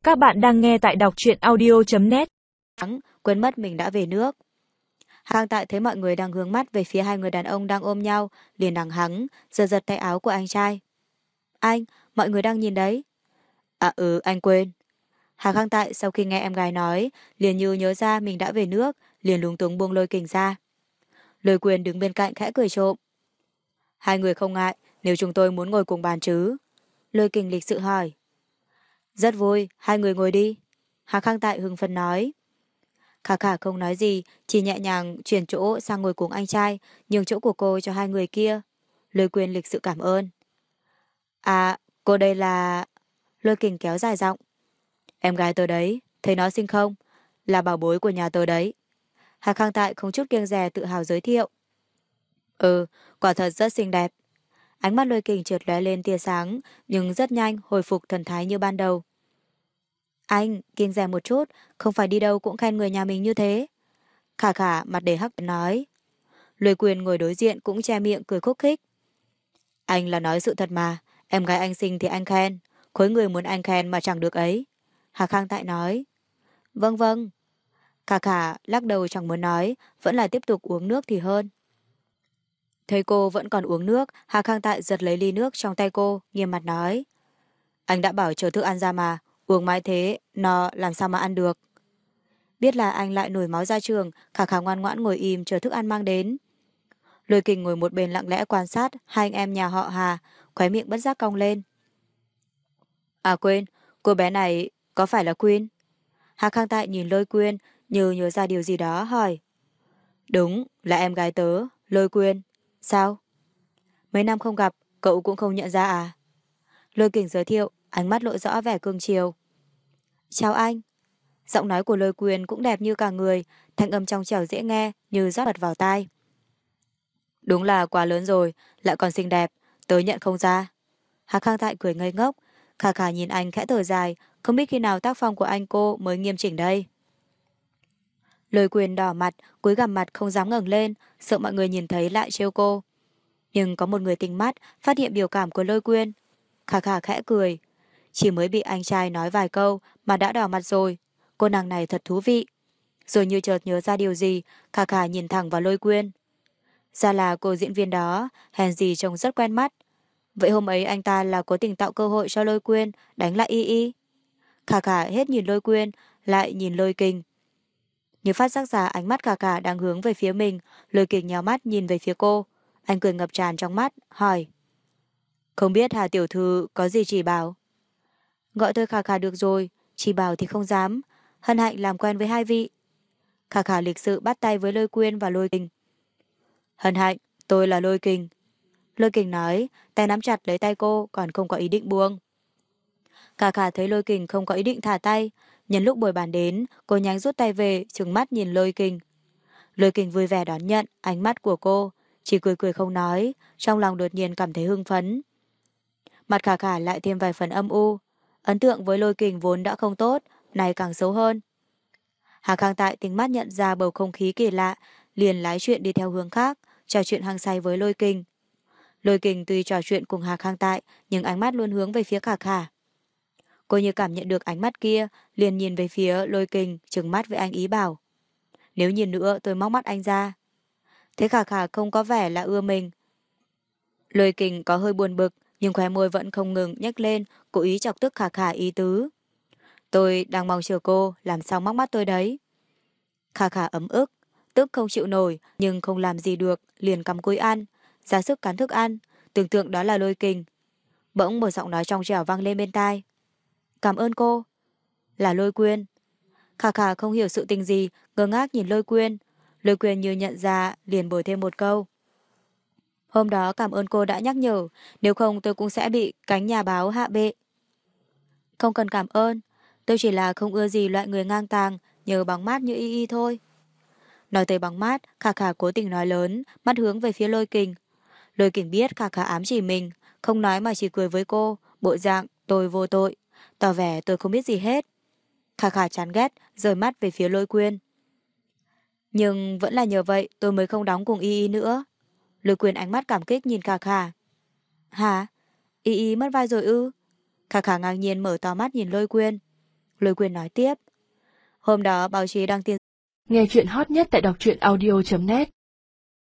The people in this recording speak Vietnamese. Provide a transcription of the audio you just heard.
Các bạn đang nghe tại đọc truyện audio.net. Quên mất mình đã về nước. Khang Tại thấy mọi người đang hướng mắt về phía hai người đàn ông đang ôm nhau, liền đằng hắng, giật giật tay áo của anh trai. Anh, mọi người đang nhìn đấy. À anh quên. Hà Khang Tại sau khi nghe em gái nói, liền như nhớ ra mình đã về nước, liền lúng túng buông Lôi Kình ra. Lôi Quyền đứng bên cạnh khẽ cười trộm. Hai người không ngại, nếu chúng tôi muốn ngồi cùng bàn chứ? Lôi Kình lịch sự hỏi. Rất vui, hai người ngồi đi. Hà Khang Tại hưng phấn nói. Khả Khả không nói gì, chỉ nhẹ nhàng chuyển chỗ sang ngồi cùng anh trai, nhường chỗ của cô cho hai người kia. Lôi Quyền lịch sự cảm ơn. À, cô đây là... Lôi Kình kéo dài giọng. Em gái tôi đấy, thấy nó xinh không? Là bảo bối của nhà tôi đấy. Hà Khang Tại không chút kiêng dè tự hào giới thiệu. Quả thật rất xinh đẹp. Ánh mắt Lôi Kình trượt lóe lên tia sáng, nhưng rất nhanh hồi phục thần thái như ban đầu. Anh, kiêng dè một chút, không phải đi đâu cũng khen người nhà mình như thế. Khả Khả mặt đầy hắc nói. Lôi Quyền ngồi đối diện cũng che miệng cười khúc khích. Anh là nói sự thật mà, em gái anh xinh thì anh khen, khối người muốn anh khen mà chẳng được ấy. Hà Khang Tại nói. Vâng vâng. Khả Khả lắc đầu chẳng muốn nói, vẫn là tiếp tục uống nước thì hơn. Thấy cô vẫn còn uống nước, Hà Khang Tại giật lấy ly nước trong tay cô, nghiêm mặt nói. Anh đã bảo chờ thức ăn ra mà, uống mãi thế, nó làm sao mà ăn được. Biết là anh lại nổi máu ra trường, Khả Khả ngoan ngoãn ngồi im chờ thức ăn mang đến. Lôi Kình ngồi một bên lặng lẽ quan sát hai anh em nhà họ Hà, khóe miệng bất giác cong lên. À quên, cô bé này có phải là Quyên? Hà Khang Tại nhìn Lôi Quyên như nhớ ra điều gì đó hỏi. Đúng, là em gái tớ, Lôi Quyên. Sao? Mấy năm không gặp, cậu cũng không nhận ra à? Lôi Kình giới thiệu, ánh mắt lộ rõ vẻ cương chiều. Chào anh. Giọng nói của Lôi Quyên cũng đẹp như cả người, thanh âm trong trẻo dễ nghe như rót mật vào tai. Đúng là quá lớn rồi, lại còn xinh đẹp, tớ nhận không ra. Hà Khang Tại cười ngây ngốc, Khả Khả nhìn anh khẽ thở dài, không biết khi nào tác phong của anh cô mới nghiêm chỉnh đây. Lôi Quyền đỏ mặt, cúi gằm mặt không dám ngẩng lên, sợ mọi người nhìn thấy lại trêu cô. Nhưng có một người tinh mắt phát hiện biểu cảm của Lôi Quyên. Khả Khả khẽ cười, chỉ mới bị anh trai nói vài câu mà đã đỏ mặt rồi. Cô nàng này thật thú vị. Rồi như chợt nhớ ra điều gì, Khả Khả nhìn thẳng vào Lôi Quyên. Ra là cô diễn viên đó, hèn gì trông rất quen mắt. Vậy hôm ấy anh ta là cố tình tạo cơ hội cho Lôi Quyên đánh lại y y. Khả Khả hết nhìn Lôi Quyên, lại nhìn Lôi Kình. Như phát giác ra ánh mắt Khả Khả đang hướng về phía mình, Lôi Kình nhíu mắt nhìn về phía cô. Anh cười ngập tràn trong mắt, hỏi. Không biết Hà tiểu thư có gì chỉ bảo? Gọi tôi Khả Khả được rồi, chỉ bảo thì không dám. Hân hạnh làm quen với hai vị. Khả Khả lịch sự bắt tay với Lôi Quyên và Lôi Kình. Hân hạnh, tôi là Lôi Kình. Lôi Kình nói, tay nắm chặt lấy tay cô còn không có ý định buông. Khả Khả thấy Lôi Kình không có ý định thả tay, nhân lúc bồi bàn đến, cô nhanh rút tay về, trừng mắt nhìn Lôi Kình. Lôi Kình vui vẻ đón nhận ánh mắt của cô, chỉ cười cười không nói, trong lòng đột nhiên cảm thấy hưng phấn. Mặt Khả Khả lại thêm vài phần âm u, ấn tượng với Lôi Kình vốn đã không tốt, này càng xấu hơn. Hà Khang Tại tính mắt nhận ra bầu không khí kỳ lạ, liền lái chuyện đi theo hướng khác, trò chuyện hăng say với Lôi Kình. Lôi Kình tuy trò chuyện cùng Hà Khang Tại, nhưng ánh mắt luôn hướng về phía Khả Khả. Cô như cảm nhận được ánh mắt kia, liền nhìn về phía Lôi Kình, trừng mắt với anh ý bảo. Nếu nhìn nữa tôi móc mắt anh ra. Thế Khả Khả không có vẻ là ưa mình. Lôi Kình có hơi buồn bực, nhưng khóe môi vẫn không ngừng nhếch lên, cố ý chọc tức Khả Khả ý tứ. Tôi đang mong chờ cô, làm sao móc mắt tôi đấy. Khả Khả ấm ức, tức không chịu nổi, nhưng không làm gì được, liền cắm cúi ăn, ra sức cắn thức ăn, tưởng tượng đó là Lôi Kình. Bỗng một giọng nói trong trẻo vang lên bên tai. Cảm ơn cô. Là Lôi Quyên. Khả Khả không hiểu sự tình gì, ngơ ngác nhìn Lôi Quyên. Lôi Quyên như nhận ra, liền bồi thêm một câu. Hôm đó cảm ơn cô đã nhắc nhở, nếu không tôi cũng sẽ bị cánh nhà báo hạ bệ. Không cần cảm ơn, tôi chỉ là không ưa gì loại người ngang tàng, nhờ bóng mát như y y thôi. Nói tới bóng mát, Khả Khả cố tình nói lớn, mắt hướng về phía Lôi Kình. Lôi Kình biết Khả Khả ám chỉ mình, không nói mà chỉ cười với cô, bộ dạng tôi vô tội, tỏ vẻ tôi không biết gì hết. Khả Khả chán ghét, rời mắt về phía Lôi Quyên. Nhưng vẫn là nhờ vậy tôi mới không đóng cùng y y nữa. Lôi Quyên ánh mắt cảm kích nhìn Khả Khả. Hả? Y y mất vai rồi ư? Khả Khả ngang nhiên mở to mắt nhìn Lôi Quyên. Lôi Quyên nói tiếp. Hôm đó báo chí đăng tin. Nghe chuyện hot nhất tại đọc truyện audio.net